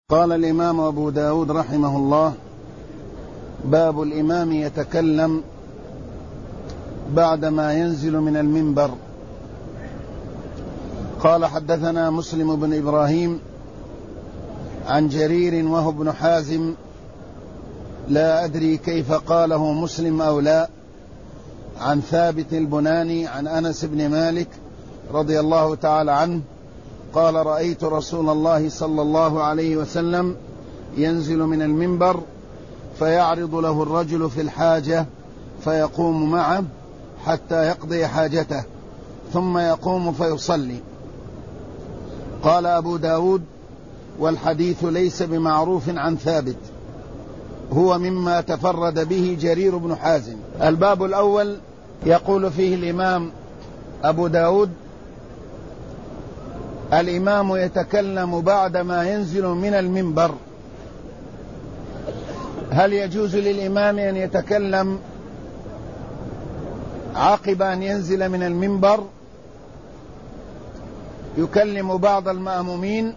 قال الإمام أبو داود رحمه الله: باب الإمام يتكلم بعدما ينزل من المنبر. قال: حدثنا مسلم بن إبراهيم عن جرير وهو ابن حازم، لا أدري كيف قاله مسلم أو لا، عن ثابت البناني عن أنس بن مالك رضي الله تعالى عنه قال: رأيت رسول الله صلى الله عليه وسلم ينزل من المنبر فيعرض له الرجل في الحاجة فيقوم معه حتى يقضي حاجته ثم يقوم فيصلي. قال أبو داود: والحديث ليس بمعروف عن ثابت، هو مما تفرد به جرير بن حازم. الباب الأول يقول فيه الإمام أبو داود: الإمام يتكلم بعدما ينزل من المنبر. هل يجوز للإمام أن يتكلم عقب أن ينزل من المنبر يكلم بعض المأمومين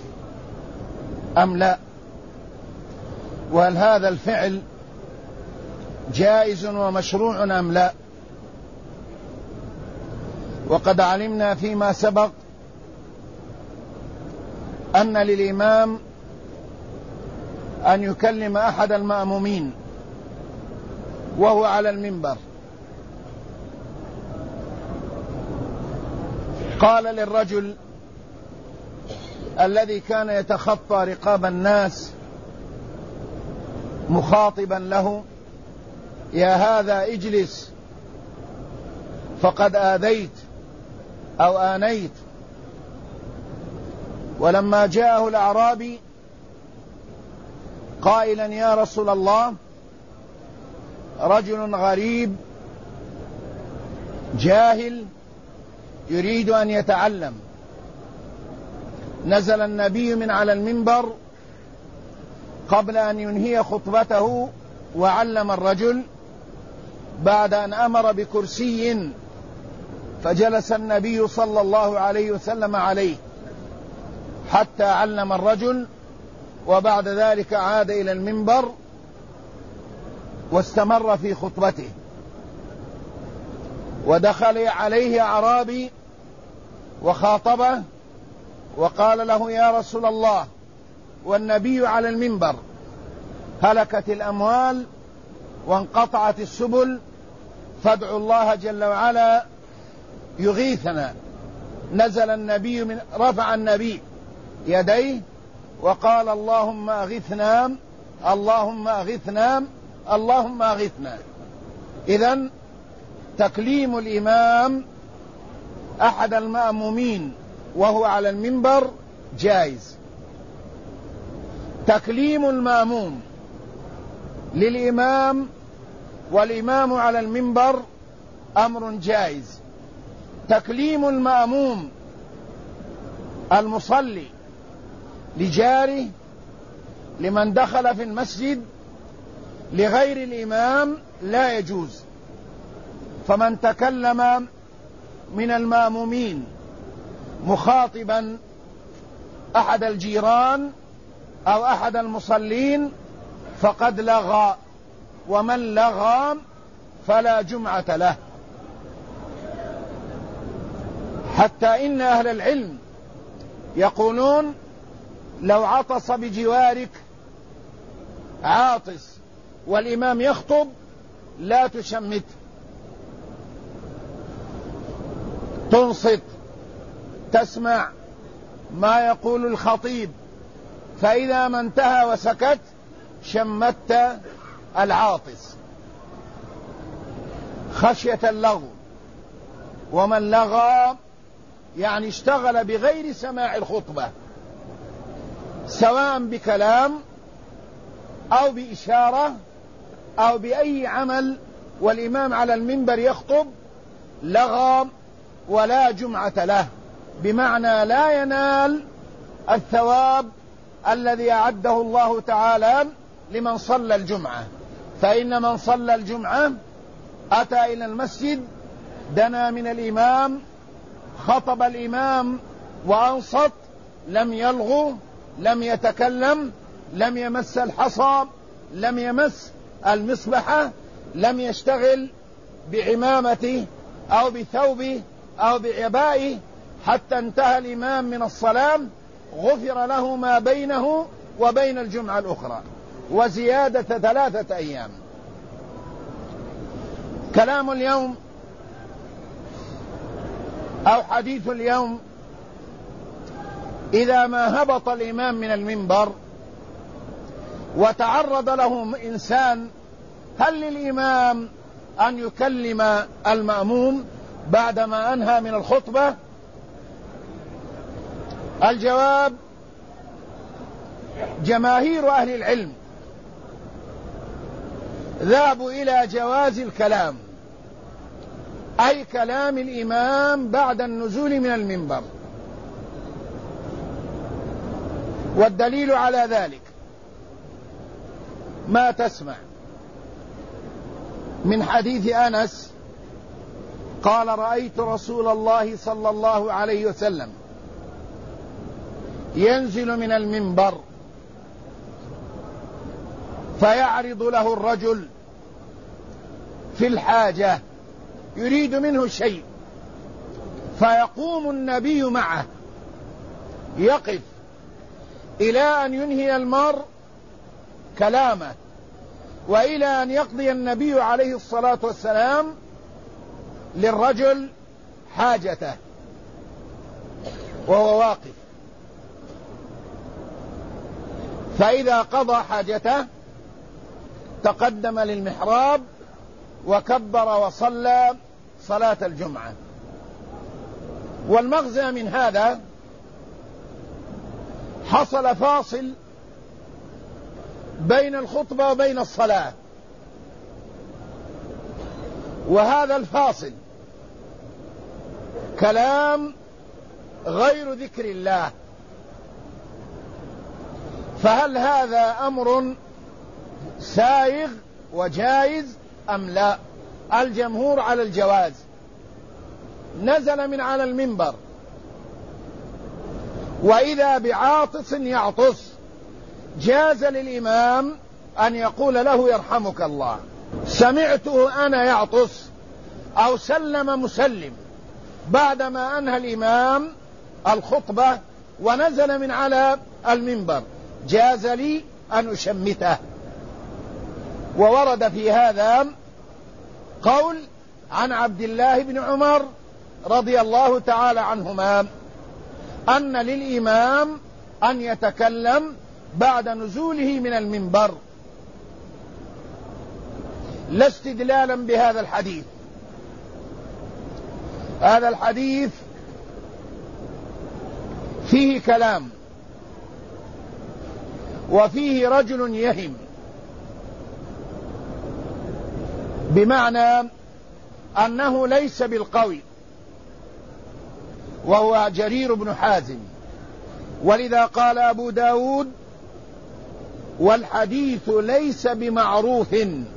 أم لا؟ وهل هذا الفعل جائز ومشروع أم لا؟ وقد علمنا فيما سبق أن للإمام أن يكلم أحد المأمومين وهو على المنبر. قال للرجل الذي كان يتخطى رقاب الناس مخاطبا له: يا هذا اجلس فقد آذيت أو آنيت. ولما جاءه الأعرابي قائلا: يا رسول الله، رجل غريب جاهل يريد أن يتعلم، نزل النبي من على المنبر قبل أن ينهي خطبته وعلم الرجل بعد أن أمر بكرسي، فجلس النبي صلى الله عليه وسلم عليه حتى علم الرجل، وبعد ذلك عاد إلى المنبر واستمر في خطبته. ودخل عليه أعرابي وخاطبه وقال له: يا رسول الله، والنبي على المنبر، هلكت الأموال وانقطعت السبل، فادعوا الله جل وعلا يغيثنا. نزل النبي رفع النبي يديه وقال: اللهم أغثنا، اللهم أغثنا، اللهم أغثنا. إذن تكليم الإمام أحد المأمومين وهو على المنبر جائز. تكليم المأموم للإمام والإمام على المنبر أمر جائز. تكليم المأموم المصلي لجاره، لمن دخل في المسجد لغير الإمام، لا يجوز. فمن تكلم من المأمومين مخاطبا أحد الجيران أو أحد المصلين فقد لغى، ومن لغى فلا جمعة له. حتى إن أهل العلم يقولون: لو عطس بجوارك عاطس والإمام يخطب لا تشمت، تنصت تسمع ما يقول الخطيب، فإذا ما انتهى وسكت شمت العاطس خشية اللغو. ومن لغى يعني اشتغل بغير سماع الخطبة، سواء بكلام أو بإشارة أو بأي عمل، والإمام على المنبر يخطب، لغى ولا جمعة له، بمعنى لا ينال الثواب الذي أعده الله تعالى لمن صلى الجمعة. فإن من صلى الجمعة أتى إلى المسجد، دنا من الإمام، خطب الإمام وأنصت، لم يلغو لم يتكلم، لم يمس الحصى، لم يمس المصبحة، لم يشتغل بعمامته أو بثوبه أو بعبائه حتى انتهى الإمام من الصلاة، غفر له ما بينه وبين الجمعة الأخرى، وزيادة 3 أيام. كلام اليوم أو حديث اليوم: إذا ما هبط الإمام من المنبر وتعرض له إنسان، هل للإمام أن يكلم المأموم بعدما أنهى من الخطبة؟ الجواب: جماهير أهل العلم ذهبوا إلى جواز الكلام، أي كلام الإمام بعد النزول من المنبر. والدليل على ذلك ما تسمع من حديث أنس قال: رأيت رسول الله صلى الله عليه وسلم ينزل من المنبر فيعرض له الرجل في الحاجة يريد منه شيء، فيقوم النبي معه يقف إلى أن ينهي المرء كلامه، وإلى أن يقضي النبي عليه الصلاة والسلام للرجل حاجته وهو واقف. فإذا قضى حاجته تقدم للمحراب وكبر وصلى صلاة الجمعة. والمغزى من هذا: حصل فاصل بين الخطبة وبين الصلاة، وهذا الفاصل كلام غير ذكر الله، فهل هذا أمر سائغ وجائز أم لا؟ الجمهور على الجواز. نزل من على المنبر وإذا بعاطس يعطس، جاز للإمام أن يقول له: يرحمك الله. سمعته أنا يعطس أو سلم مسلم بعدما أنهى الإمام الخطبة ونزل من على المنبر، جاز لي أن أشمته. وورد في هذا قول عن عبد الله بن عمر رضي الله تعالى عنهما أن للإمام أن يتكلم بعد نزوله من المنبر، لا استدلالا بهذا الحديث. هذا الحديث فيه كلام وفيه رجل يهم، بمعنى أنه ليس بالقوي، وهو جرير بن حازم. ولذا قال أبو داود: والحديث ليس بمعروف،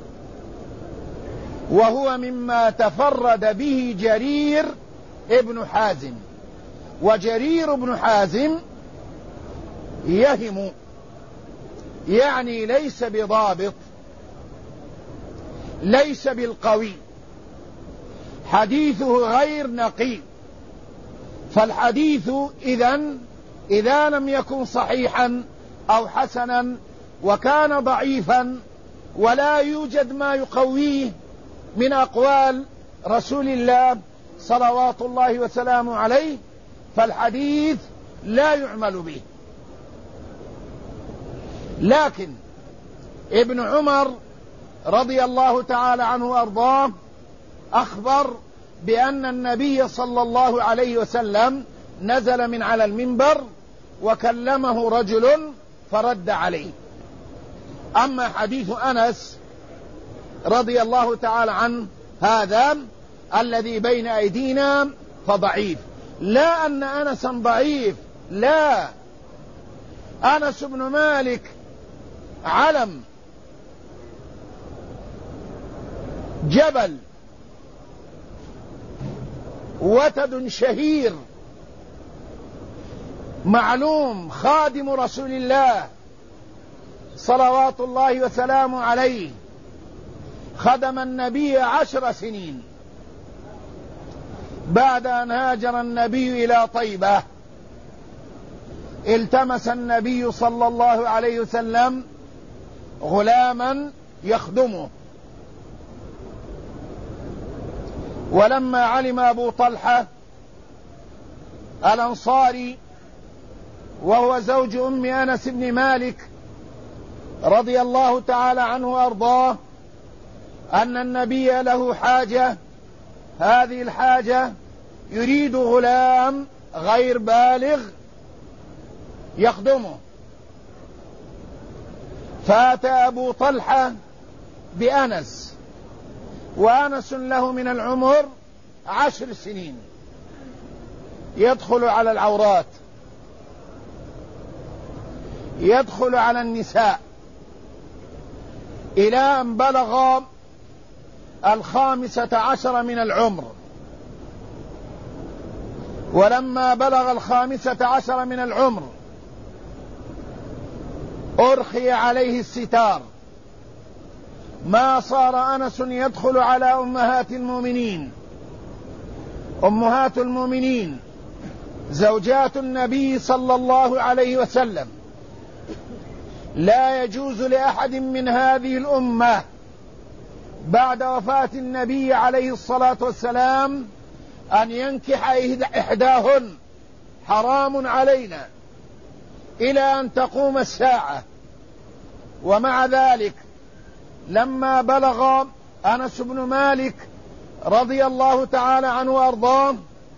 وهو مما تفرد به جرير ابن حازم. وجرير بن حازم يهم، يعني ليس بضابط، ليس بالقوي، حديثه غير نقي. فالحديث إذا لم يكن صحيحا أو حسنا وكان ضعيفا ولا يوجد ما يقويه من أقوال رسول الله صلوات الله وسلامه عليه، فالحديث لا يعمل به. لكن ابن عمر رضي الله تعالى عنه وأرضاه أخبر بأن النبي صلى الله عليه وسلم نزل من على المنبر وكلمه رجل فرد عليه. أما حديث أنس رضي الله تعالى عنه هذا الذي بين أيدينا فضعيف. لا أن أنسا ضعيف، لا، أنس بن مالك علم، جبل، وتد شهير، معلوم خادم رسول الله صلوات الله وسلامه عليه، خدم النبي 10 سنين بعد أن هاجر النبي إلى طيبة. التمس النبي صلى الله عليه وسلم غلاما يخدمه، ولما علم أبو طلحة الأنصاري وهو زوج أم أنس بن مالك رضي الله تعالى عنه وأرضاه أن النبي له حاجة، هذه الحاجة يريد غلام غير بالغ يخدمه، فأتى أبو طلحة بأنس، وأنس له من العمر 10 سنين، يدخل على العورات، يدخل على النساء، إلى أن بلغ 15 من العمر. ولما بلغ 15 من العمر أرخي عليه الستار، ما صار أنس يدخل على أمهات المؤمنين. أمهات المؤمنين زوجات النبي صلى الله عليه وسلم، لا يجوز لأحد من هذه الأمة بعد وفاة النبي عليه الصلاة والسلام أن ينكح إحداهن، حرام علينا إلى أن تقوم الساعة. ومع ذلك لما بلغ أنس بن مالك رضي الله تعالى عنه وأرضاه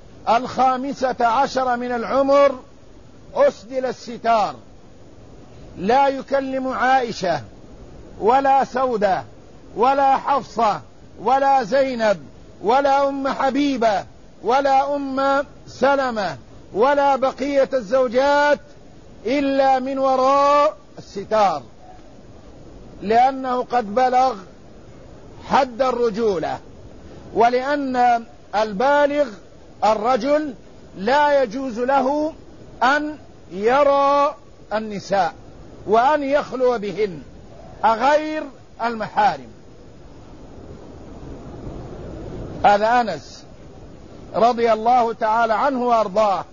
15 من العمر أسدل الستار، لا يكلم عائشة ولا سودة ولا حفصة ولا زينب ولا أم حبيبة ولا أم سلمة ولا بقية الزوجات إلا من وراء الستار، لأنه قد بلغ حد الرجولة، ولأن البالغ الرجل لا يجوز له أن يرى النساء وأن يخلو بهن غير المحارم. هذا أنس رضي الله تعالى عنه وأرضاه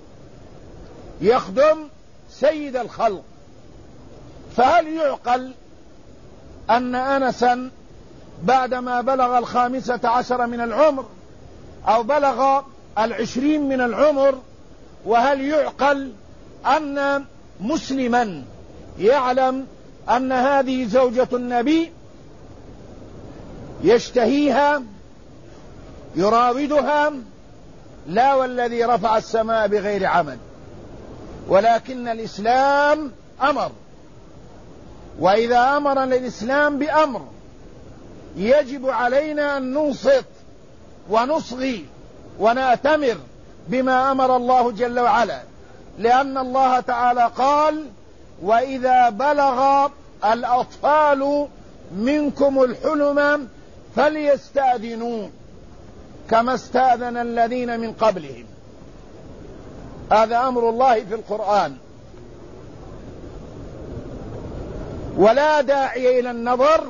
يخدم سيد الخلق، فهل يعقل أن أنسا بعدما بلغ 15 من العمر أو بلغ 20 من العمر، وهل يعقل أن مسلما يعلم أن هذه زوجة النبي يشتهيها يراودها؟ لا والذي رفع السماء بغير عمد. ولكن الإسلام أمر، وإذا أمر الإسلام بأمر يجب علينا أن ننصت ونصغي ونأتمر بما أمر الله جل وعلا، لأن الله تعالى قال: وإذا بلغ الأطفال منكم الحلم فليستأذنوا كما استأذن الذين من قبلهم. هذا أمر الله في القرآن، ولا داعي إلى النظر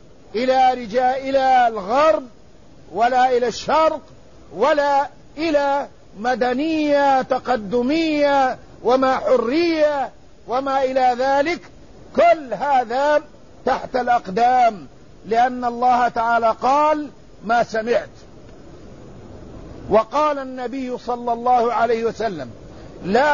إلى الغرب ولا إلى الشرق ولا إلى مدنية تقدمية وما حرية وما إلى ذلك، كل هذا تحت الأقدام، لأن الله تعالى قال: ما سمعت. وقال النبي صلى الله عليه وسلم: لا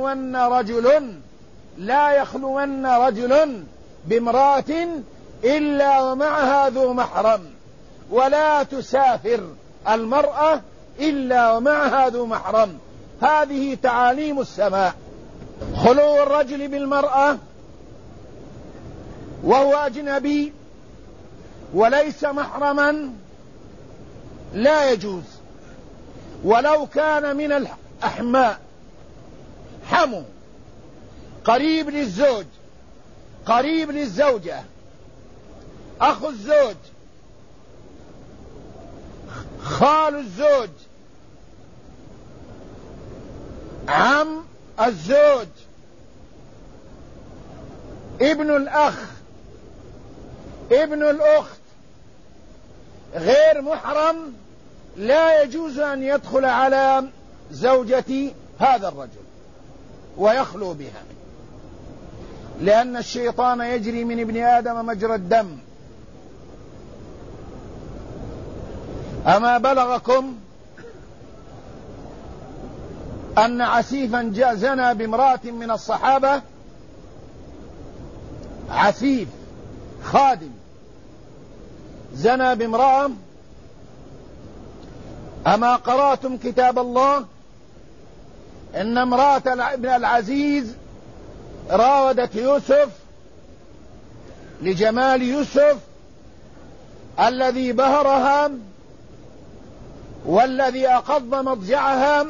يخلون رجل بامرأة إلا ومعها ذو محرم، ولا تسافر المرأة إلا ومعها ذو محرم. هذه تعاليم السماء. خلو الرجل بالمرأة وهو أجنبي وليس محرما لا يجوز، ولو كان من الأحماء، حمو، قريب للزوج، قريب للزوجة، أخو الزوج، خال الزوج، عم الزوج، ابن الأخ، ابن الأخت، غير محرم لا يجوز أن يدخل على زوجة هذا الرجل ويخلو بها، لأن الشيطان يجري من ابن آدم مجرى الدم. أما بلغكم أن عسيفا زنى بامرأة من الصحابة؟ عسيف خادم زنى بامرأة. أما قرأتم كتاب الله إن امرأة ابن العزيز راودت يوسف لجمال يوسف الذي بهرها والذي أقض مضجعها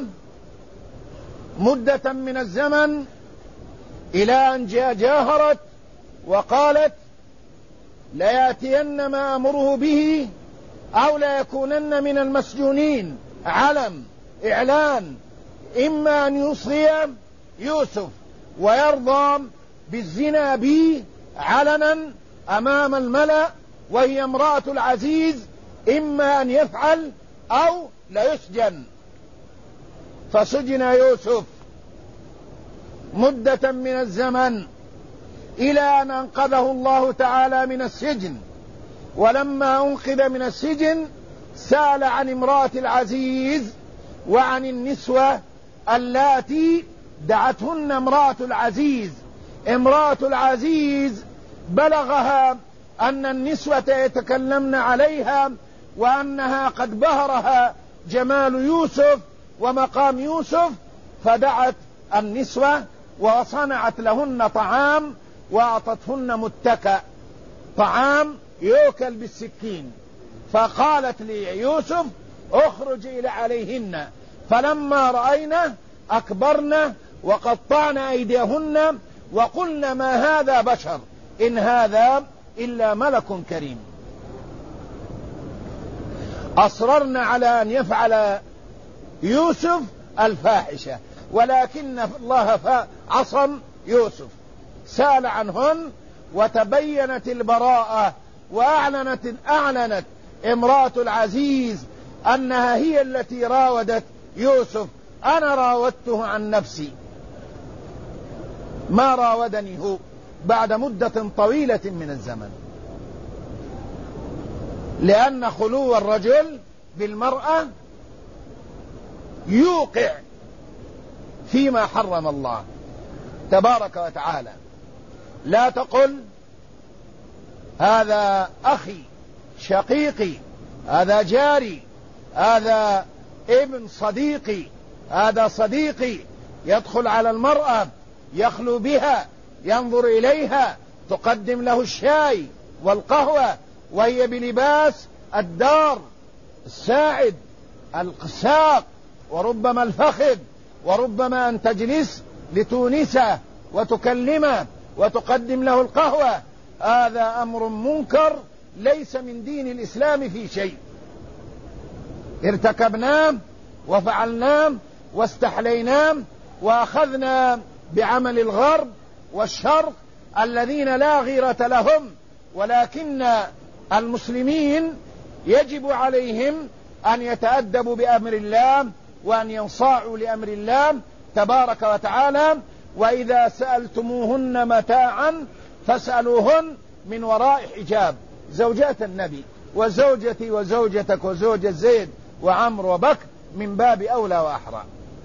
مدة من الزمن، إلى أن جاهرت وقالت ليأتين ما أمره به أو ليكونن من المسجونين. علم إعلان، إما أن يصغي يوسف ويرضى بالزنا به علنا أمام الملأ وهي امرأة العزيز، إما أن يفعل أو لا يسجن. فسجن يوسف مدة من الزمن إلى أن أنقذه الله تعالى من السجن. ولما أنقذ من السجن سأل عن امرأة العزيز وعن النسوة اللاتي دعتهن امرأة العزيز. امرأة العزيز بلغها أن النسوة يتكلمن عليها وأنها قد بهرها جمال يوسف ومقام يوسف، فدعت النسوة وصنعت لهن طعام وأعطتهن متكأ، طعام يؤكل بالسكين. فقالت ليوسف اخرج إلى عليهن، فلما رأينا أكبرنا وقطعنا أيديهن وقلنا ما هذا بشر إن هذا إلا ملك كريم. أصررنا على أن يفعل يوسف الفاحشة، ولكن الله عصم يوسف. سأل عنهن وتبينت البراءة، وأعلنت امرأة العزيز أنها هي التي راودت يوسف. أنا راودته عن نفسي، ما راودني هو، بعد مدة طويلة من الزمن. لأن خلو الرجل بالمرأة يوقع فيما حرم الله تبارك وتعالى. لا تقل هذا أخي شقيقي، هذا جاري، هذا ابن صديقي، هذا صديقي، يدخل على المرأة يخلو بها ينظر إليها، تقدم له الشاي والقهوة وهي بلباس الدار، الساعد، الساق، وربما الفخذ، وربما أن تجلس لتونسه وتكلمه وتقدم له القهوة. هذا أمر منكر ليس من دين الإسلام في شيء، ارتكبناه وفعلناه واستحليناه وأخذنا بعمل الغرب والشرق الذين لا غيرة لهم. ولكن المسلمين يجب عليهم أن يتأدبوا بأمر الله وأن ينصاعوا لأمر الله تبارك وتعالى. وإذا سألتموهن متاعا فاسألوهن من وراء حجاب. زوجات النبي وزوجتي وزوجتك وزوجة زيد وعمر وبكر من باب أولى وأحرى.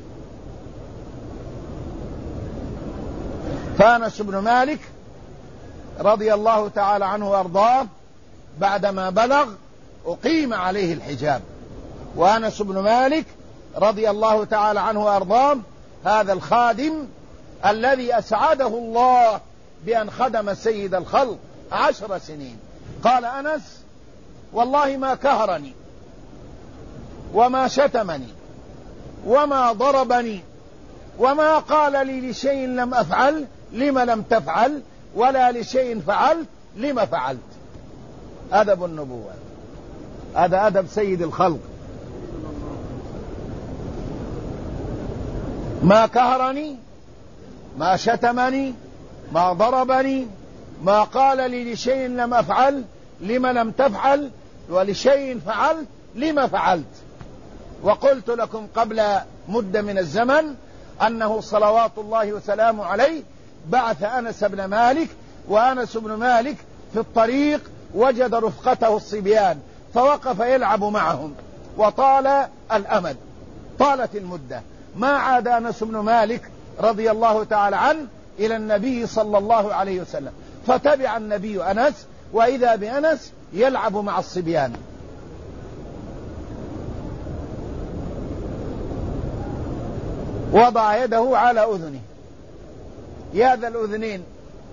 فأنس بن مالك رضي الله تعالى عنه وأرضاه بعدما بلغ أقيم عليه الحجاب. وأنس بن مالك رضي الله تعالى عنه وأرضاه هذا الخادم الذي أسعده الله بأن خدم سيد الخلق 10 سنين. قال أنس والله ما كهرني وما شتمني وما ضربني وما قال لي لشيء لم أفعل لم لم تفعل، ولا لشيء فعلت لم فعلت. أدب النبوة، هذا أدب سيد الخلق. ما كهرني ما شتمني، ما ضربني، ما قال لي لشيء لم أفعل لم لم تفعل، ولشيء فعلت لم فعلت. وقلت لكم قبل مدة من الزمن أنه صلوات الله وسلامه عليه بعث أنس بن مالك، وأنس بن مالك في الطريق وجد رفقته الصبيان فوقف يلعب معهم، وطال الأمد، طالت المدة، ما عاد أنس بن مالك رضي الله تعالى عنه إلى النبي صلى الله عليه وسلم، فتبع النبي أنس، وإذا بأنس يلعب مع الصبيان. وضع يده على أذنه. يا ذا الأذنين،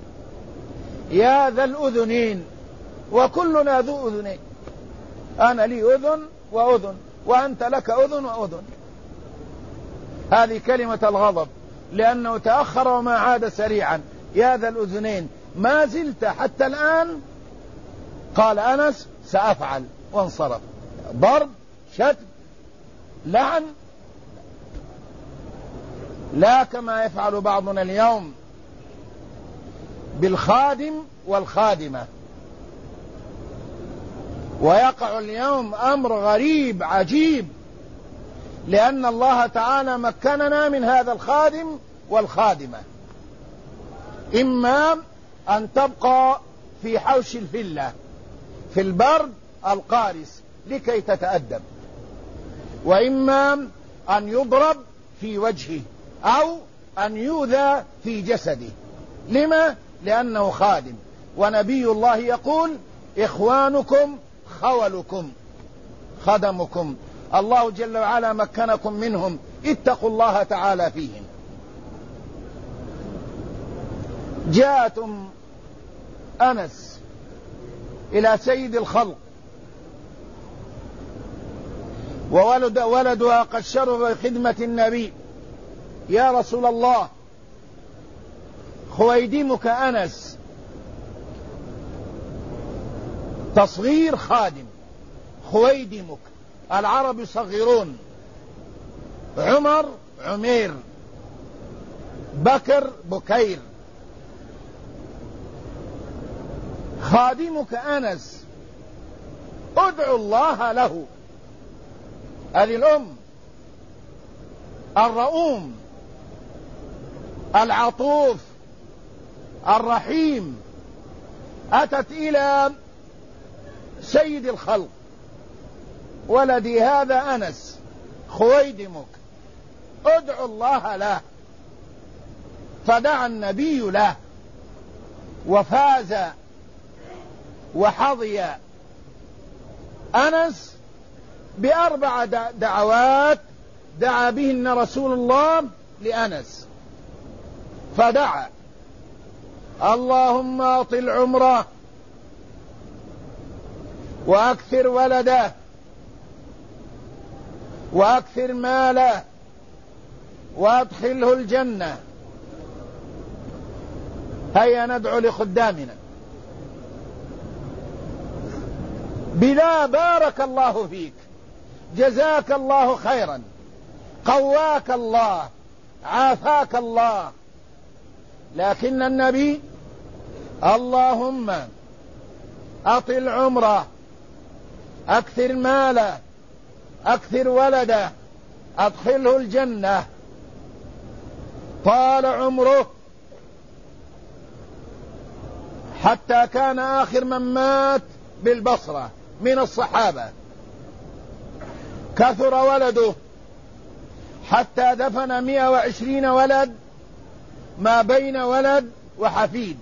يا ذا الأذنين، وكلنا ذو أذنين، أنا لي أذن وأذن، وأنت لك أذن وأذن. هذه كلمة الغضب، لأنه تأخر وما عاد سريعا. يا ذا الأذنين، ما زلت حتى الآن؟ قال أنس سأفعل، وانصرف. ضرب، شتم، لعن، لا كما يفعل بعضنا اليوم بالخادم والخادمة. ويقع اليوم أمر غريب عجيب، لأن الله تعالى مكننا من هذا الخادم والخادمة، إما أن تبقى في حوش الفلة في البرد القارس لكي تتأدب، وإما أن يضرب في وجهه أو أن يؤذى في جسده. لما؟ لأنه خادم، ونبي الله يقول إخوانكم خولكم خدمكم، الله جل وعلا مكنكم منهم، اتقوا الله تعالى فيهم. جاءت أنس إلى سيد الخلق وولدها قد شرب خدمة النبي. يا رسول الله، خويدمك أنس، تصغير خادم، خويدمك، العرب يصغرون، عمر عمير، بكر بكير، خادمك أنس، ادعو الله له. هذه الأم الرؤوم العطوف الرحيم أتت إلى سيد الخلق، ولدي هذا أنس خويدمك، ادعو الله له. فدعا النبي له، وفاز وحظي أنس ب4 دعوات دعا بهن رسول الله لأنس. فدعا: اللهم أطل عمره، وأكثر ولده، وأكثر ماله، وأدخله الجنة. هيا ندعو لخدامنا. بلا بارك الله فيك، جزاك الله خيرا، قواك الله، عافاك الله. لكن النبي: اللهم أطل عمره، أكثر ماله، أكثر ولده، أدخله الجنة. طال عمره حتى كان آخر من مات بالبصرة من الصحابة. كثر ولده حتى دفن 120 ولد، ما بين ولد وحفيد.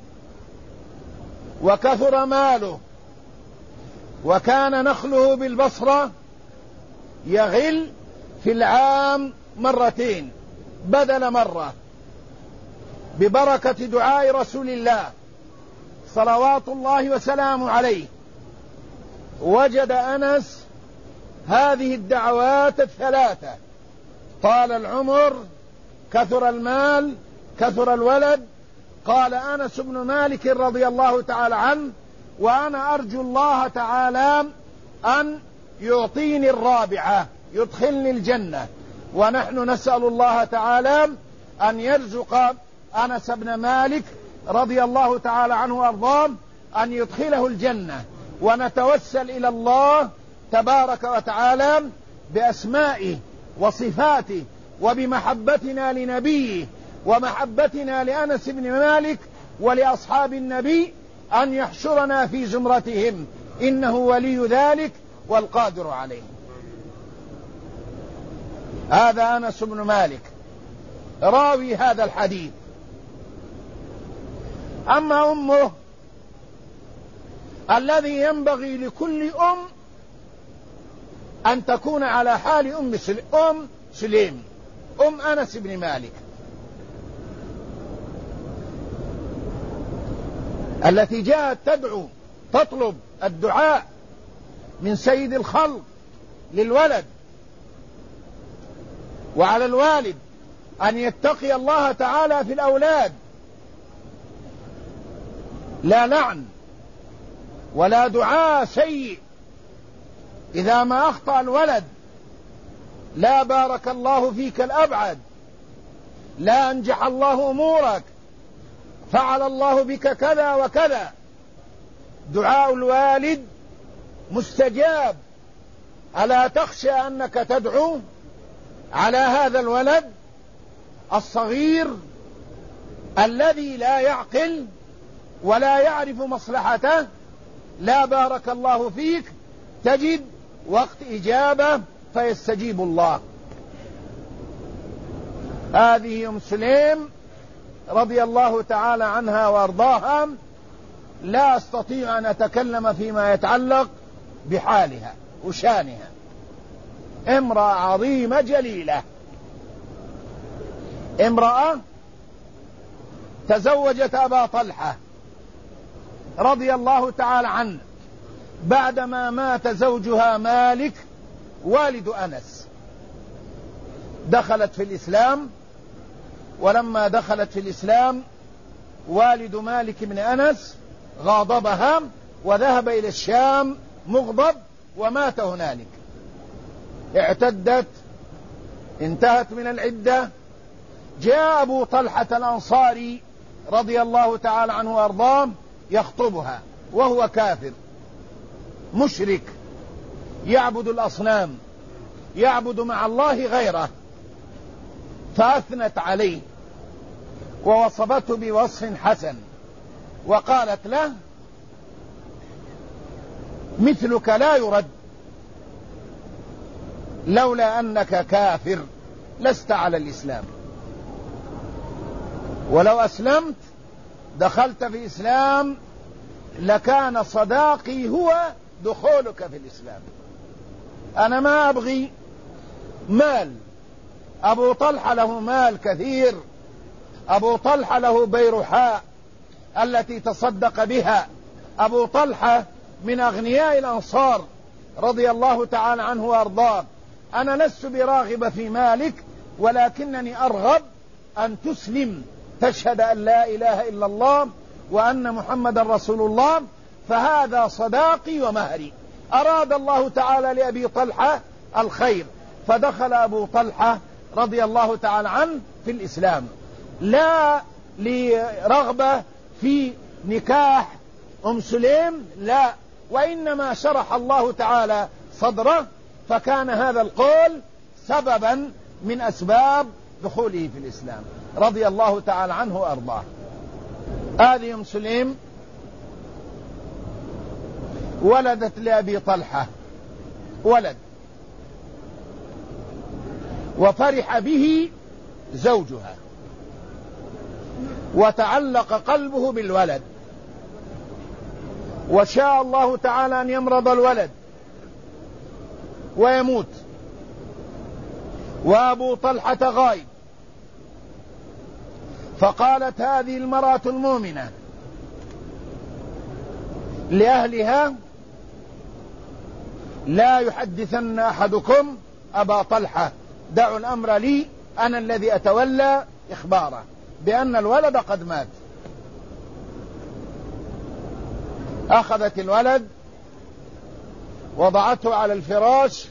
وكثر ماله، وكان نخله بالبصرة يغل في العام 2 بدل مرة، ببركة دعاء رسول الله صلوات الله وسلامه عليه. وجد أنس هذه الدعوات 3: طال العمر، كثر المال، كثر الولد. قال أنس بن مالك رضي الله تعالى عنه: وأنا أرجو الله تعالى أن يعطيني 4، يدخلني الجنة. ونحن نسأل الله تعالى أن يرزق أنس بن مالك رضي الله تعالى عنه وأرضاه أن يدخله الجنة، ونتوسل إلى الله تبارك وتعالى بأسمائه وصفاته وبمحبتنا لنبيه ومحبتنا لأنس بن مالك ولأصحاب النبي أن يحشرنا في زمرتهم، إنه ولي ذلك والقادر عليه. هذا أنس بن مالك راوي هذا الحديث. أما أمه الذي ينبغي لكل أن تكون على حال أم سليم أم أنس بن مالك، التي جاءت تدعو تطلب الدعاء من سيد الخلق للولد، وعلى الوالد أن يتقي الله تعالى في الأولاد، لا لعن ولا دعاء سيء. إذا ما أخطأ الولد لا بارك الله فيك الأبعد، لا أنجح الله أمورك، فعل الله بك كذا وكذا. دعاء الوالد مستجاب. ألا تخشى أنك تدعو على هذا الولد الصغير الذي لا يعقل ولا يعرف مصلحته؟ لا بارك الله فيك، تجد وقت إجابة فيستجيب الله. هذه أم سليم رضي الله تعالى عنها وأرضاها، لا أستطيع أن أتكلم فيما يتعلق بحالها وشانها. امرأة عظيمة جليلة، امرأة تزوجت أبا طلحة رضي الله تعالى عنه بعدما مات زوجها مالك والد أنس. دخلت في الإسلام، ولما دخلت في الإسلام والد مالك بن أنس غاضبها وذهب إلى الشام مغضب ومات هنالك. اعتدت، انتهت من العدة، جاء أبو طلحة الأنصاري رضي الله تعالى عنه وأرضاه يخطبها وهو كافر مشرك يعبد الأصنام، يعبد مع الله غيره، فأثنت عليه ووصفته بوصف حسن، وقالت له: مثلك لا يرد، لولا أنك كافر لست على الإسلام، ولو أسلمت دخلت في الإسلام لكان صداقي هو دخولك في الإسلام. أنا ما أبغي مال، أبو طلحة له مال كثير، أبو طلحة له بيرحاء التي تصدق بها، أبو طلحة من أغنياء الأنصار رضي الله تعالى عنه وأرضاه. أنا لست براغب في مالك، ولكنني أرغب أن تسلم، تشهد أن لا إله إلا الله وأن محمد رسول الله، فهذا صداقي ومهري. أراد الله تعالى لأبي طلحة الخير، فدخل أبو طلحة رضي الله تعالى عنه في الإسلام، لا لرغبة في نكاح أم سليم، لا، وإنما شرح الله تعالى صدره، فكان هذا القول سببا من أسباب دخوله في الإسلام رضي الله تعالى عنه وأرضاه. هذه أم سليم ولدت لأبي طلحة ولد، وفرح به زوجها، وتعلق قلبه بالولد، وشاء الله تعالى أن يمرض الولد ويموت، وأبو طلحة غايب. فقالت هذه المرأة المؤمنة لأهلها: لا يحدثن أحدكم أبا طلحة، دعوا الأمر لي، أنا الذي أتولى إخباره بأن الولد قد مات. أخذت الولد وضعته على الفراش،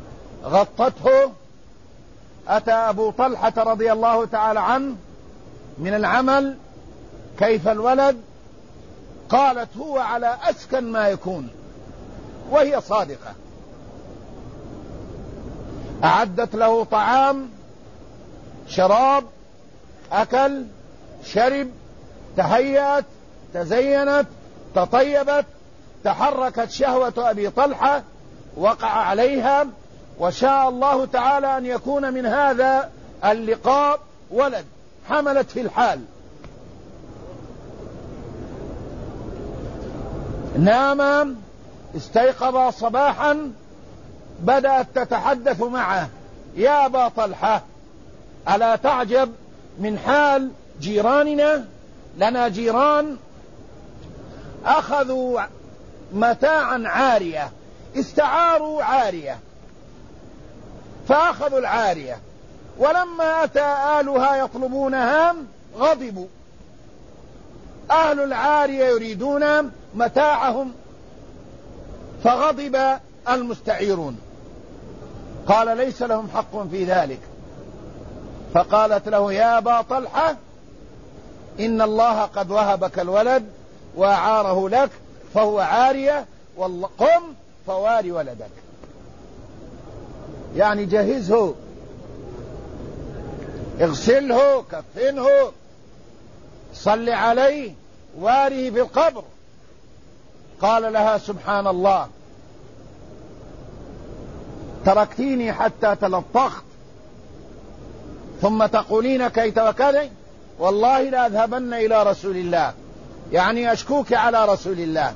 غطته. أتى أبو طلحة رضي الله تعالى عنه من العمل كيف الولد؟ قالت هو على أسكن ما يكون، وهي صادقة. أعدت له طعام شراب، أكل شرب، تهيأت تزينت تطيبت، تحركت شهوة أبي طلحة، وقع عليها، وشاء الله تعالى أن يكون من هذا اللقاء ولد، حملت في الحال. نام، استيقظ صباحا، بدأت تتحدث معه: يا أبا طلحة، ألا تعجب من حال جيراننا؟ لنا جيران أخذوا متاعا عارية، استعاروا عارية، فأخذوا العارية، ولما أتى آلها يطلبونها غضبوا. أهل العارية يريدون متاعهم، فغضب المستعيرون. قال: ليس لهم حق في ذلك. فقالت له: يا أبا طلحة، إن الله قد وهبك الولد وأعاره لك، فهو عارية، قم فواري ولدك. يعني جهزه، اغسله، كفنه، صل عليه، واريه في القبر. قال لها: سبحان الله، تركتيني حتى تلطخت ثم تقولين كيت وكذا؟ والله لأذهبن إلى رسول الله، يعني أشكوك على رسول الله.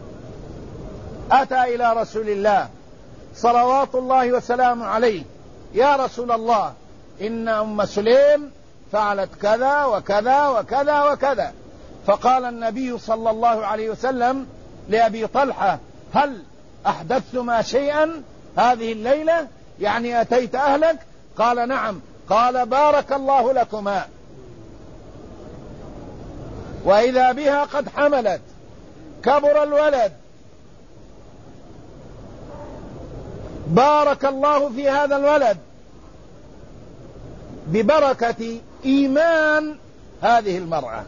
أتى إلى رسول الله صلوات الله وسلامه عليه: يا رسول الله، إن أم سليم فعلت كذا وكذا وكذا وكذا. فقال النبي صلى الله عليه وسلم لأبي طلحة: هل أحدثتما شيئا هذه الليلة؟ يعني أتيت أهلك؟ قال: نعم. قال: بارك الله لكما. وإذا بها قد حملت، كبر الولد، بارك الله في هذا الولد ببركة إيمان هذه المرأة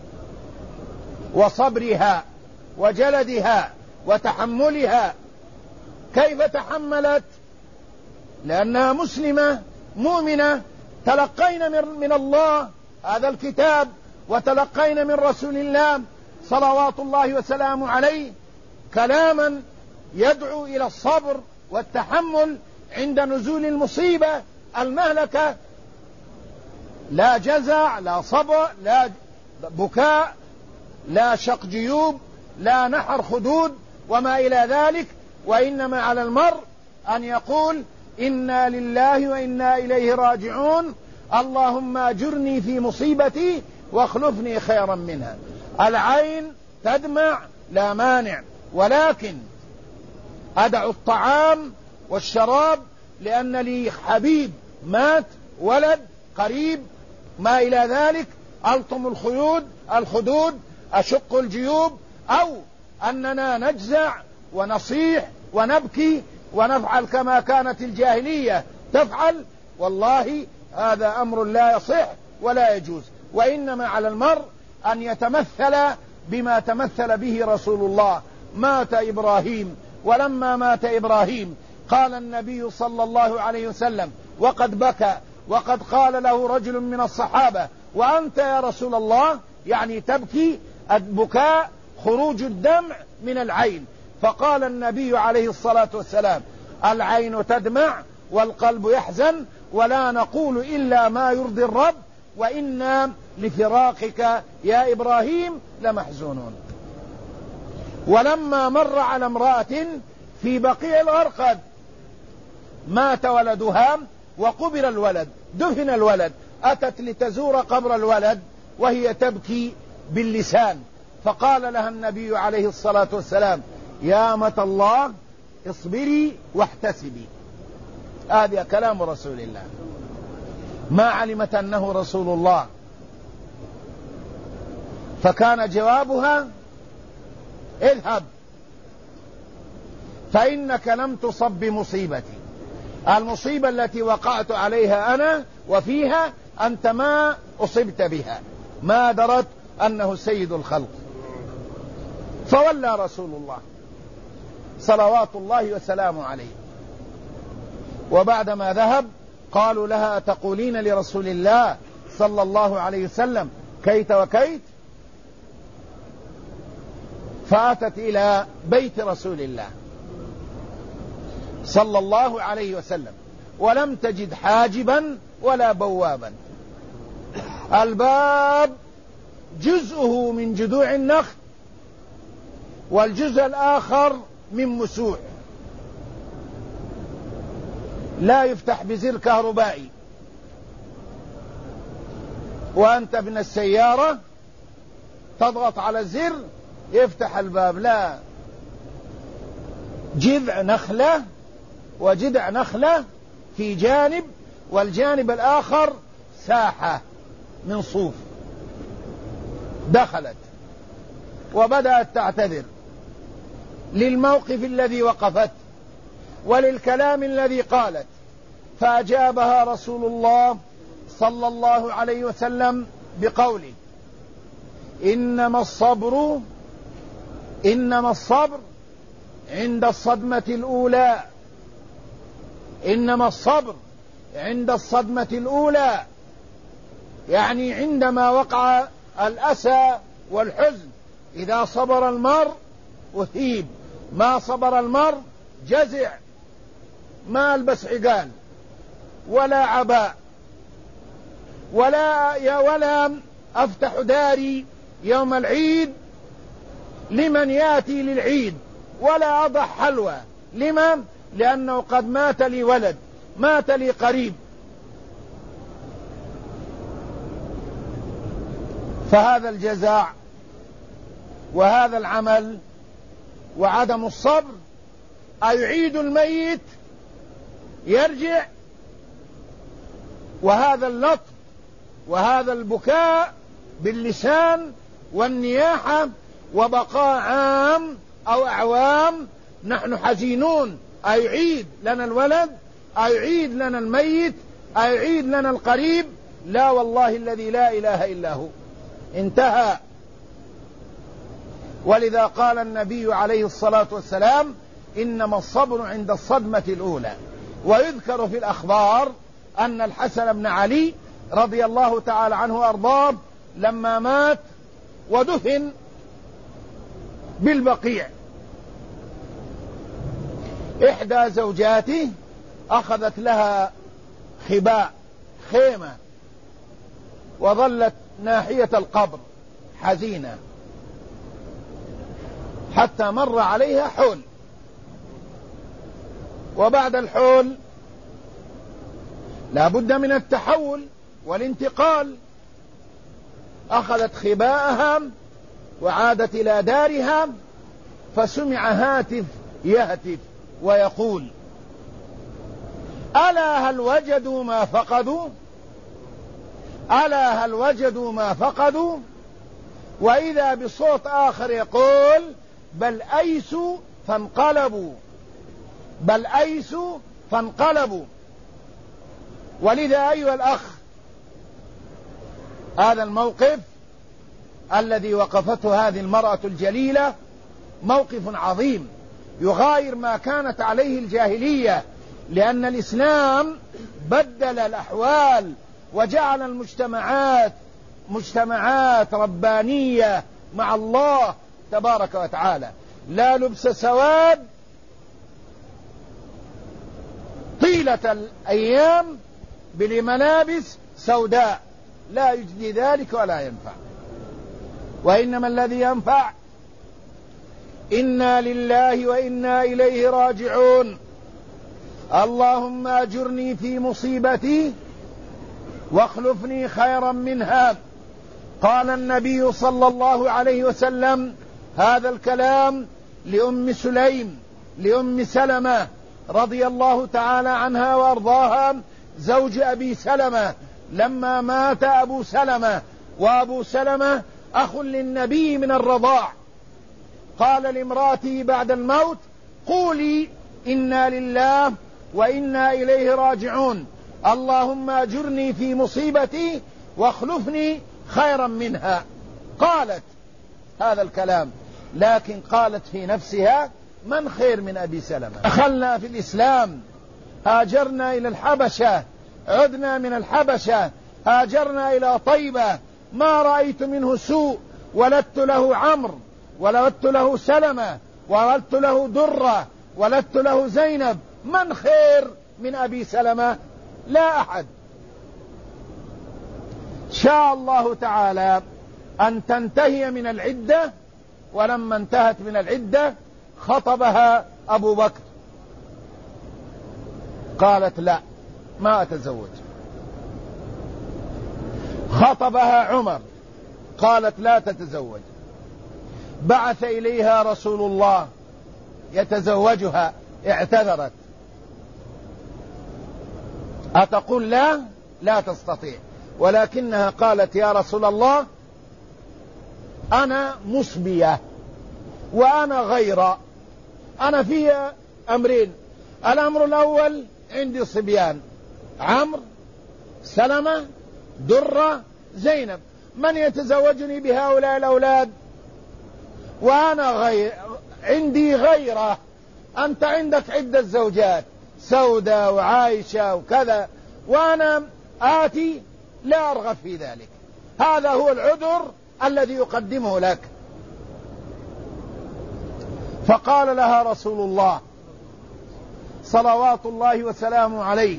وصبرها وجلدها وتحملها. كيف تحملت؟ لأنها مسلمة مؤمنة. تلقين من الله هذا الكتاب، وتلقين من رسول الله صلوات الله وسلامه عليه كلاما يدعو إلى الصبر والتحمل عند نزول المصيبة المهلكة. لا جزع، لا صبر، لا بكاء، لا شق جيوب، لا نحر خدود وما إلى ذلك، وإنما على المرء أن يقول: إنا لله وإنا إليه راجعون، اللهم أجرني في مصيبتي واخلفني خيرا منها. العين تدمع لا مانع، ولكن أدع الطعام والشراب لأن لي حبيب مات، ولد قريب، ما إلى ذلك، ألطم الخدود، أشق الجيوب، أو أننا نجزع ونصيح ونبكي ونفعل كما كانت الجاهلية تفعل. والله هذا أمر لا يصح ولا يجوز، وإنما على المرء أن يتمثل بما تمثل به رسول الله. مات إبراهيم، ولما مات إبراهيم قال النبي صلى الله عليه وسلم وقد بكى، وقد قال له رجل من الصحابة: وأنت يا رسول الله؟ يعني تبكي؟ البكاء خروج الدمع من العين. فقال النبي عليه الصلاة والسلام: العين تدمع والقلب يحزن، ولا نقول إلا ما يرضي الرب، وإنا لفراقك يا إبراهيم لمحزونون. ولما مر على امرأة في بقيع الغرقد مات ولدها وقبر الولد، دفن الولد، أتت لتزور قبر الولد وهي تبكي باللسان، فقال لها النبي عليه الصلاة والسلام: يا أمة الله، اصبري واحتسبي. هذا كلام رسول الله. ما علمت أنه رسول الله، فكان جوابها: اذهب، فإنك لم تصب بمصيبتي. المصيبة التي وقعت عليها أنا وفيها أنت ما أصبت بها، ما درت أنه سيد الخلق. فولى رسول الله صلوات الله وسلامه عليه. وبعدما ذهب قالوا لها: تقولين لرسول الله صلى الله عليه وسلم كيت وكيت؟ فأتت إلى بيت رسول الله صلى الله عليه وسلم ولم تجد حاجبا ولا بوابا. الباب جزءه من جذوع النخل والجزء الآخر من مسوح، لا يفتح بزر كهربائي وأنت من السيارة تضغط على الزر يفتح الباب، لا، جذع نخلة وجذع نخلة في جانب، والجانب الآخر ساحة من صوف. دخلت وبدأت تعتذر للموقف الذي وقفت وللكلام الذي قالت، فأجابها رسول الله صلى الله عليه وسلم بقوله: إنما الصبر عند الصدمة الأولى. إنما الصبر عند الصدمة الأولى، يعني عندما وقع الأسى والحزن. إذا صبر المرء أثيب، ما صبر المرء جزع، ما ألبس عقال ولا عباء ولا أفتح داري يوم العيد لمن يأتي للعيد، ولا أضع حلوى. لمن؟ لأنه قد مات لي ولد، مات لي قريب. فهذا الجزاء وهذا العمل وعدم الصبر أيعيد الميت يرجع، وهذا اللطف وهذا البكاء باللسان والنياحة وبقاء عام أو أعوام نحن حزينون، أيعيد لنا الولد، أيعيد لنا الميت، أيعيد لنا القريب. لا والله الذي لا إله إلا هو، انتهى. ولذا قال النبي عليه الصلاة والسلام: إنما الصبر عند الصدمة الأولى. ويذكر في الأخبار أن الحسن بن علي رضي الله تعالى عنه وأرضاه لما مات ودفن بالبقيع، إحدى زوجاته أخذت لها خباء، خيمة، وظلت ناحية القبر حزينة حتى مر عليها حول. وبعد الحول لا بد من التحول والانتقال. أخذت خباءها وعادت إلى دارها، فسمع هاتف يهتف ويقول: ألا هل وجدوا ما فقدوا؟ ألا هل وجدوا ما فقدوا؟ وإذا بصوت آخر يقول: بل أيسوا فانقلبوا، بل أيسوا فانقلبوا. ولذا أيها الأخ، هذا الموقف الذي وقفته هذه المرأة الجليلة موقف عظيم يغاير ما كانت عليه الجاهلية، لأن الإسلام بدل الأحوال وجعل المجتمعات مجتمعات ربانية مع الله تبارك وتعالى. لا لبس سواد طيلة الأيام بملابس سوداء، لا يجدي ذلك ولا ينفع. وإنما الذي ينفع: إنا لله وإنا إليه راجعون، اللهم أجرني في مصيبتي واخلفني خيرا منها. قال النبي صلى الله عليه وسلم هذا الكلام لأم سليم، لأم سلمة رضي الله تعالى عنها وأرضاها، زوج أبي سلمة، لما مات أبو سلمة، وأبو سلمة أخ للنبي من الرضاع. قال لامرأته بعد الموت: قولي إنا لله وإنا إليه راجعون، اللهم أجرني في مصيبتي واخلفني خيرا منها. قالت هذا الكلام، لكن قالت في نفسها: من خير من أبي سلمة؟ دخلنا في الإسلام، هاجرنا إلى الحبشة، عدنا من الحبشة، هاجرنا إلى طيبة، ما رأيت منه سوء، ولدت له عمرو، ولدت له سلمة، ولدت له درة، ولدت له زينب، من خير من أبي سلمة؟ لا أحد. شاء الله تعالى أن تنتهي من العدة، ولما انتهت من العدة خطبها أبو بكر، قالت: لا، ما أتزوج. خطبها عمر، قالت: لا تتزوج. بعث إليها رسول الله يتزوجها، اعتذرت. أتقول لا؟ لا تستطيع، ولكنها قالت: يا رسول الله، أنا مصبية وأنا غيرة، أنا في أمرين. الأمر الأول: عندي صبيان، عمرو، سلمة، درة، زينب، من يتزوجني بهؤلاء الأولاد؟ وأنا عندي غيرة، أنت عندك عدة زوجات، سودة وعائشة وكذا، وأنا آتي لا أرغب في ذلك. هذا هو العذر الذي يقدمه لك. فقال لها رسول الله صلوات الله وسلامه عليه: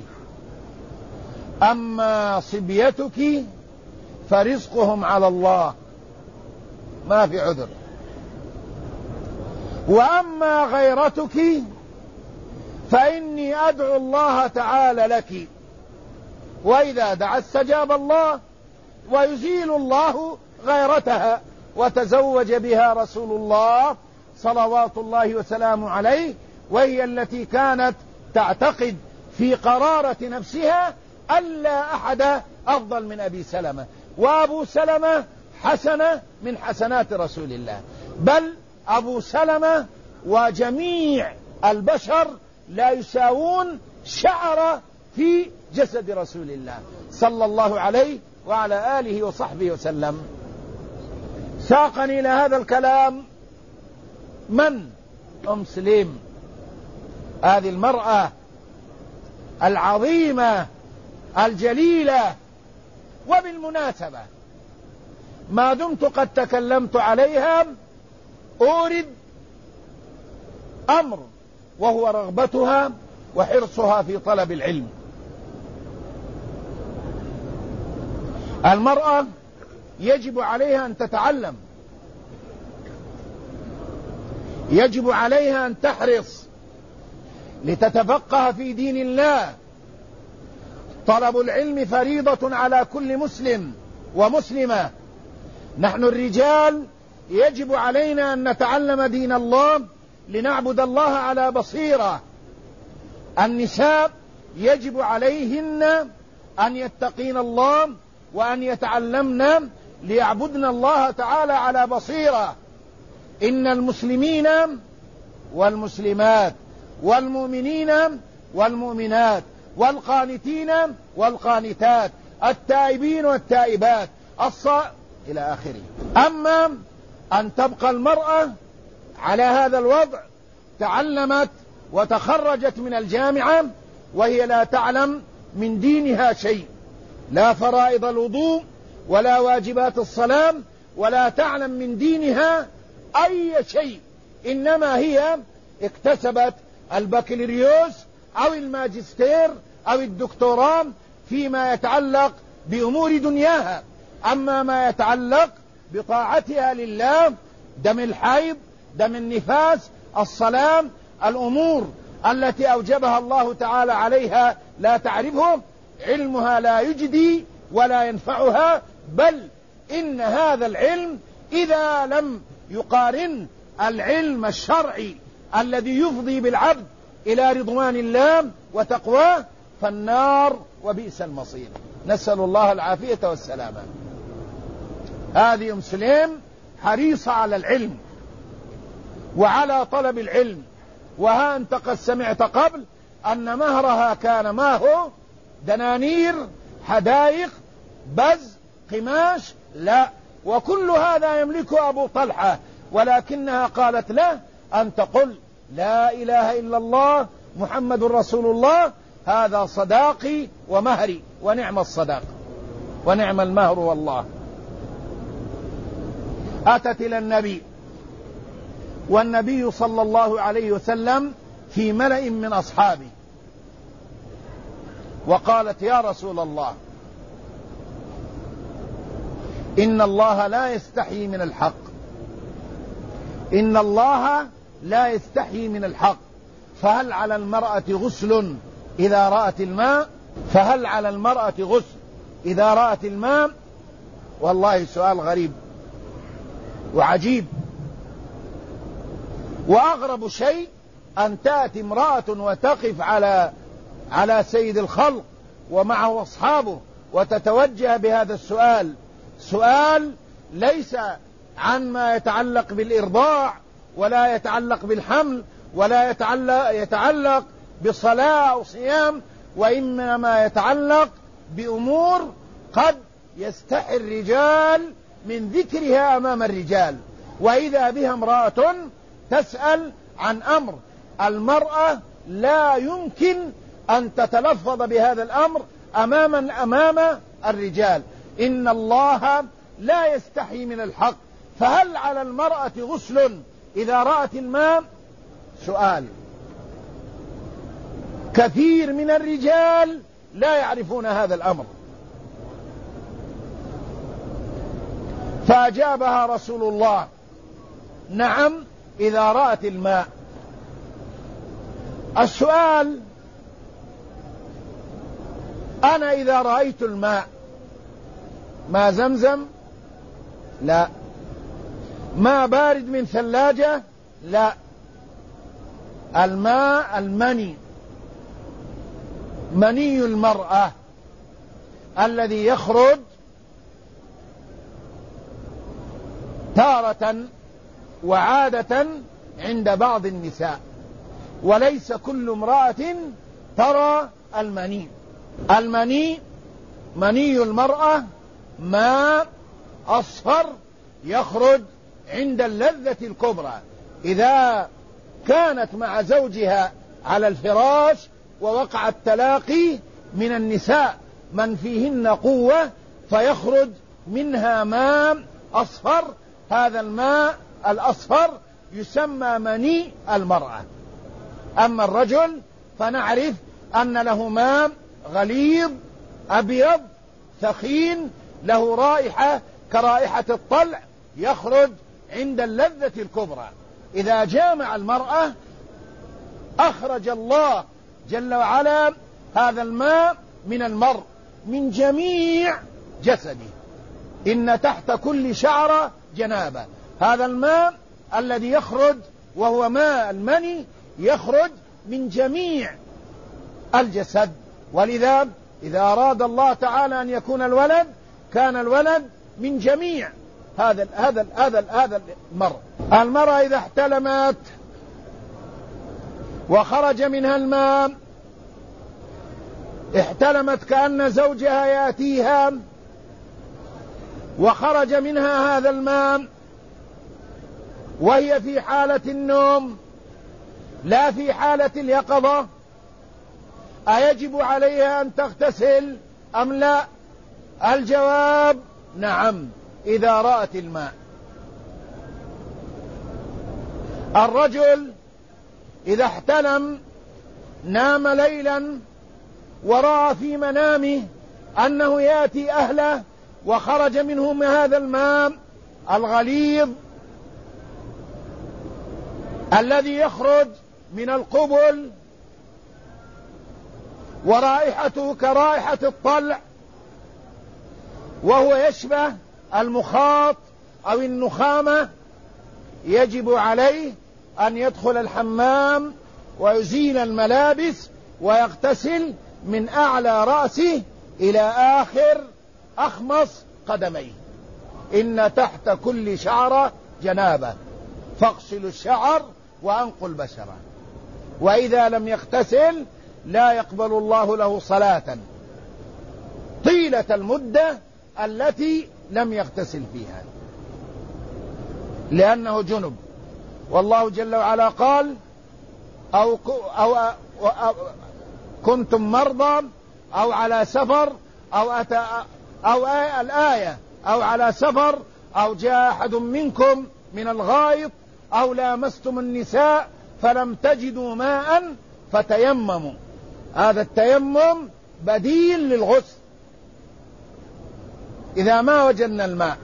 أما صبيتك فرزقهم على الله، ما في عذر. وأما غيرتك فإني أدعو الله تعالى لك، وإذا دعا استجاب الله، ويزيل الله غيرتها. وتزوج بها رسول الله صلوات الله وسلامه عليه، وهي التي كانت تعتقد في قرارة نفسها ألا أحد أفضل من أبي سلمة، وأبو سلمة حسنة من حسنات رسول الله، بل أبو سلمة وجميع البشر لا يساوون شعرة في جسد رسول الله صلى الله عليه وعلى آله وصحبه وسلم. ساقني إلى هذا الكلام من؟ أم سليم، هذه المرأة العظيمة الجليلة. وبالمناسبة ما دمت قد تكلمت عليها أورد أمر، وهو رغبتها وحرصها في طلب العلم. المرأة يجب عليها أن تتعلم، يجب عليها أن تحرص لتتفقه في دين الله. طلب العلم فريضة على كل مسلم ومسلمة. نحن الرجال يجب علينا أن نتعلم دين الله لنعبد الله على بصيرة. النساء يجب عليهن أن يتقين الله وأن يتعلمن ليعبدن الله تعالى على بصيرة. إن المسلمين والمسلمات والمؤمنين والمؤمنات والقانتين والقانتات التائبين والتائبات إلى آخره. أما أن تبقى المرأة على هذا الوضع، تعلمت وتخرجت من الجامعة وهي لا تعلم من دينها شيء، لا فرائض الوضوء ولا واجبات الصلاة، ولا تعلم من دينها أي شيء، إنما هي اكتسبت البكالوريوس أو الماجستير أو الدكتوراه فيما يتعلق بأمور دنياها. أما ما يتعلق بطاعتها لله، دم الحيض، دم النفاس، الصلاة، الأمور التي أوجبها الله تعالى عليها لا تعرفه، علمها لا يجدي ولا ينفعها. بل إن هذا العلم إذا لم يقارن العلم الشرعي الذي يفضي بالعبد إلى رضوان الله وتقواه فالنار وبئس المصير. نسأل الله العافية والسلامة. هذه أم سليم حريصة على العلم وعلى طلب العلم. وها أنت قد سمعت قبل أن مهرها كان ما هو؟ دنانير، حدائق، بز، قماش، لا، وكل هذا يملكه أبو طلحة، ولكنها قالت له أن تقل لا إله إلا الله محمد رسول الله، هذا صداقي ومهري، ونعم الصداق ونعم المهر والله. أتت إلى النبي، والنبي صلى الله عليه وسلم في ملأ من أصحابه، وقالت يا رسول الله إن الله لا يستحيي من الحق، إن الله لا يستحيي من الحق، فهل على المرأة غسل إذا رأت الماء؟ فهل على المرأة غسل إذا رأت الماء؟ والله سؤال غريب وعجيب، وأغرب شيء أن تأتي امرأة وتقف على سيد الخلق ومعه أصحابه وتتوجه بهذا السؤال، سؤال ليس عن ما يتعلق بالإرضاع، ولا يتعلق بالحمل، ولا يتعلق بصلاة أو صيام، وإنما يتعلق بأمور قد يستحي الرجال من ذكرها أمام الرجال. وإذا بها امرأة تسأل عن أمر المرأة لا يمكن أن تتلفظ بهذا الأمر أمام الرجال. إن الله لا يستحي من الحق، فهل على المرأة غسل إذا رأت الماء؟ سؤال. كثير من الرجال لا يعرفون هذا الأمر، فأجابها رسول الله نعم إذا رأت الماء. السؤال: أنا إذا رأيت الماء، ماء زمزم؟ لا. ماء بارد من ثلاجة؟ لا. الماء المني، مني المرأة الذي يخرج تارة وعادة عند بعض النساء، وليس كل امرأة ترى المني. المني مني المرأة ماء أصفر يخرج عند اللذة الكبرى، إذا كانت مع زوجها على الفراش ووقع التلاقي من النساء من فيهن قوة فيخرج منها ماء أصفر، هذا الماء الأصفر يسمى مني المرأة. أما الرجل فنعرف أن له ماء غليظ أبيض ثخين له رائحة كرائحة الطلع يخرج عند اللذة الكبرى. إذا جامع المرأة أخرج الله جل وعلا هذا الماء من المرء من جميع جسده، إن تحت كل شعرة جنابة. هذا الماء الذي يخرج وهو ماء المني يخرج من جميع الجسد، ولذا إذا أراد الله تعالى أن يكون الولد كان الولد من جميع هذا المرء. المرأة إذا احتلمت وخرج منها الماء، احتلمت كأن زوجها يأتيها وخرج منها هذا الماء وهي في حالة النوم لا في حالة اليقظة، أيجب عليها أن تغتسل أم لا؟ الجواب نعم إذا رأت الماء. الرجل إذا احتلم نام ليلا ورأى في منامه أنه يأتي أهله وخرج منهم هذا الماء الغليظ الذي يخرج من القبل ورائحته كرائحة الطلع وهو يشبه المخاط أو النخامة، يجب عليه أن يدخل الحمام ويزيل الملابس ويغتسل من أعلى رأسه إلى آخر أخمص قدميه. إن تحت كل شعرة جنابة، فاغسلوا الشعر وأنقوا البشرة. وإذا لم يغتسل لا يقبل الله له صلاة طيلة المدة التي لم يغتسل فيها لأنه جنب. والله جل وعلا قال أو كنتم مرضى أو على سفر أو الآية أو على سفر أو جاء أحد منكم من الغائط أو لامستم النساء فلم تجدوا ماء فتيمموا. هذا التيمم بديل للغسل إذا ما وجدنا الماء.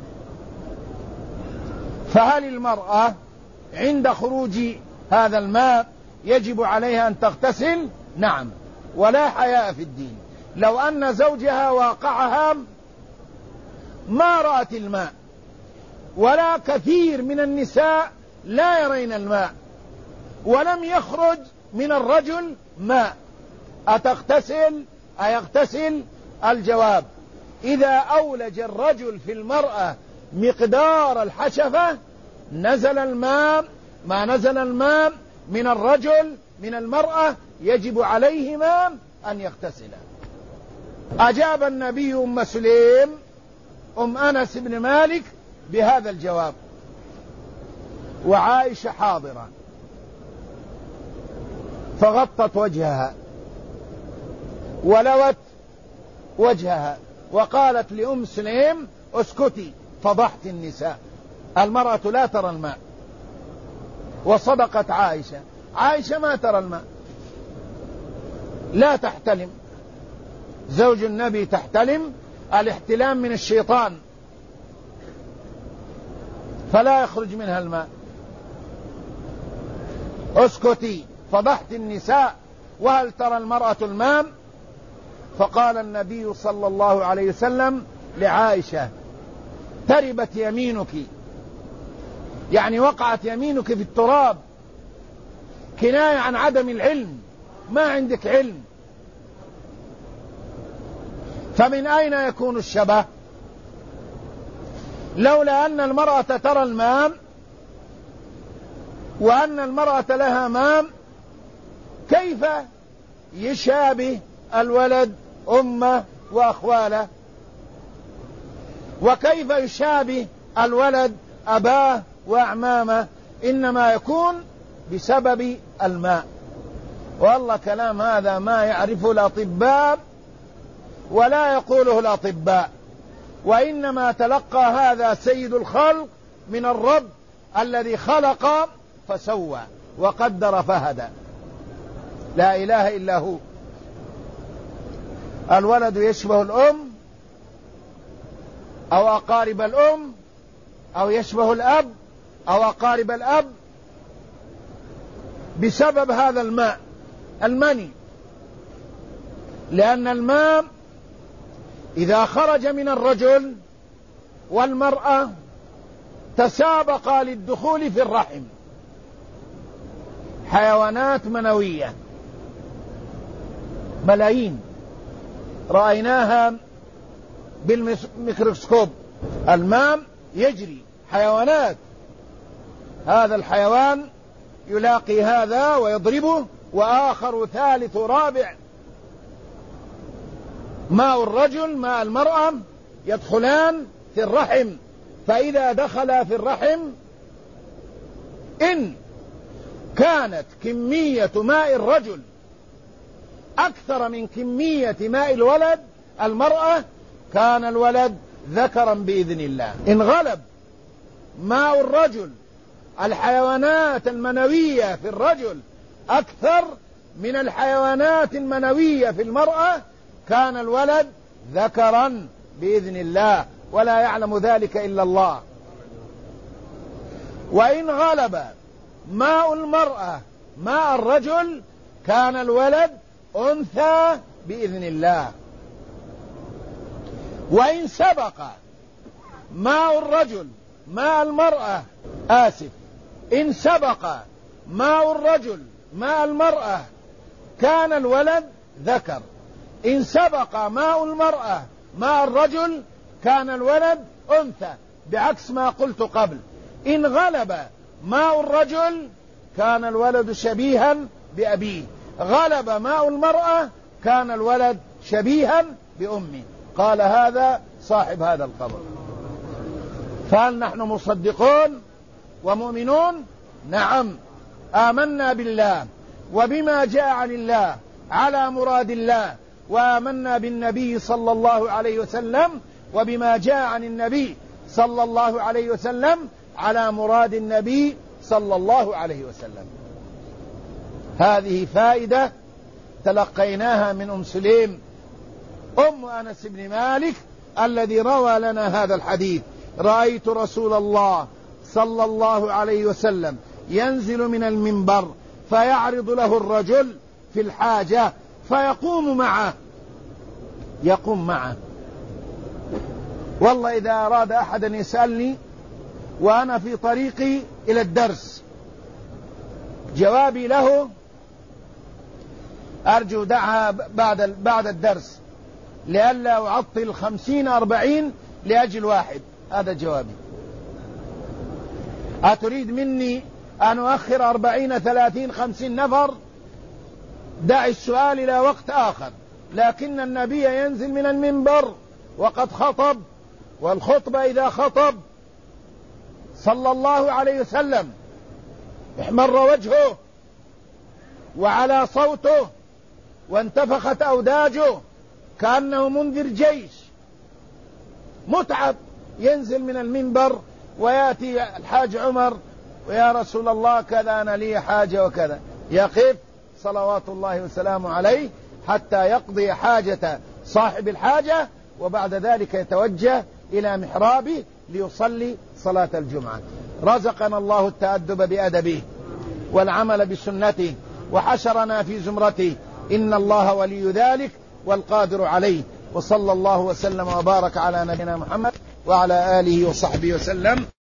فهل المرأة عند خروج هذا الماء يجب عليها أن تغتسل؟ نعم، ولا حياء في الدين. لو أن زوجها واقعها ما رأت الماء، ولا كثير من النساء لا يرين الماء، ولم يخرج من الرجل ماء، أتغتسل أيغتسل؟ الجواب: إذا أولج الرجل في المرأة مقدار الحشفة نزل الماء، ما نزل الماء من الرجل من المرأة يجب عليهما أن يغتسلا. أجاب النبي أم سليم أم أنس بن مالك بهذا الجواب، وعائشة حاضرة، فغطت وجهها ولوت وجهها وقالت لأم سليم: اسكتي، فضحت النساء، المرأة لا ترى الماء. وصدقت عائشة، عائشة ما ترى الماء، لا تحتلم. زوج النبي تحتلم، الاحتلام من الشيطان فلا يخرج منها الماء. اسكتي، فضحت النساء، وهل ترى المرأة الماء؟ فقال النبي صلى الله عليه وسلم لعائشة: تربت يمينك، يعني وقعت يمينك في التراب، كناية عن عدم العلم، ما عندك علم. فمن أين يكون الشبه؟ لولا أن المرأة ترى الماء وأن المرأة لها ماء، كيف يشابه الولد أمه وأخواله؟ وكيف يشابه الولد أباه وأعمامه؟ إنما يكون بسبب الماء. والله كلام هذا ما يعرفه الأطباء ولا يقوله الأطباء، وإنما تلقى هذا سيد الخلق من الرب الذي خلق فسوى وقدر فهدى، لا إله إلا هو. الولد يشبه الأم أو أقارب الأم، أو يشبه الأب أو أقارب الأب، بسبب هذا الماء المني. لأن الماء إذا خرج من الرجل والمرأة تسابقا للدخول في الرحم، حيوانات منوية ملايين رأيناها بالميكروسكوب، الماء يجري، حيوانات، هذا الحيوان يلاقي هذا ويضربه، وآخر ثالث ورابع. ماء الرجل ماء المرأة يدخلان في الرحم، فإذا دخلا في الرحم إن كانت كمية ماء الرجل أكثر من كمية ماء الولد المرأة كان الولد ذكرا بإذن الله. إن غلب ماء الرجل الحيوانات المنوية في الرجل أكثر من الحيوانات المنوية في المرأة كان الولد ذكرا بإذن الله، ولا يعلم ذلك إلا الله. وإن غلب ماء المرأة ماء الرجل كان الولد أنثى بإذن الله. وإن سبق ماء الرجل ماء المرأة إن سبق ماء الرجل ماء المرأة كان الولد ذكر. إن سبق ماء المرأة ماء الرجل كان الولد أنثى، بعكس ما قلت قبل. إن غلب ماء الرجل كان الولد شبيها بأبيه، غلب ماء المرأة كان الولد شبيها بأمه. قال هذا صاحب هذا القبر. فهل نحن مصدقون ومؤمنون؟ نعم، آمنا بالله وبما جاء عن الله على مراد الله، وآمنا بالنبي صلى الله عليه وسلم وبما جاء عن النبي صلى الله عليه وسلم على مراد النبي صلى الله عليه وسلم. هذه فائدة تلقيناها من أم سليم أم أنس بن مالك الذي روى لنا هذا الحديث: رأيت رسول الله صلى الله عليه وسلم ينزل من المنبر فيعرض له الرجل في الحاجة فيقوم معه. والله إذا أراد أحد أن يسألني وأنا في طريقي إلى الدرس، جوابي له: أرجو دعها بعد الدرس لئلا أعطل 50-40 لأجل واحد. هذا جوابي. أتريد مني أن أؤخر 40-30-50 نفر؟ دع السؤال إلى وقت آخر. لكن النبي ينزل من المنبر وقد خطب، والخطبة إذا خطب صلى الله عليه وسلم احمر وجهه وعلى صوته وانتفخت أوداجه كأنه منذر جيش متعب، ينزل من المنبر ويأتي الحاج عمر: ويا رسول الله كذا، أنا لي حاجة وكذا. يقف صلوات الله وسلامه عليه حتى يقضي حاجة صاحب الحاجة، وبعد ذلك يتوجه إلى محرابه ليصلي صلاة الجمعة. رزقنا الله التأدب بأدبه والعمل بسنته وحشرنا في زمرته، إن الله ولي ذلك والقادر عليه. وصلى الله وسلم وبارك على نبينا محمد وعلى آله وصحبه وسلم.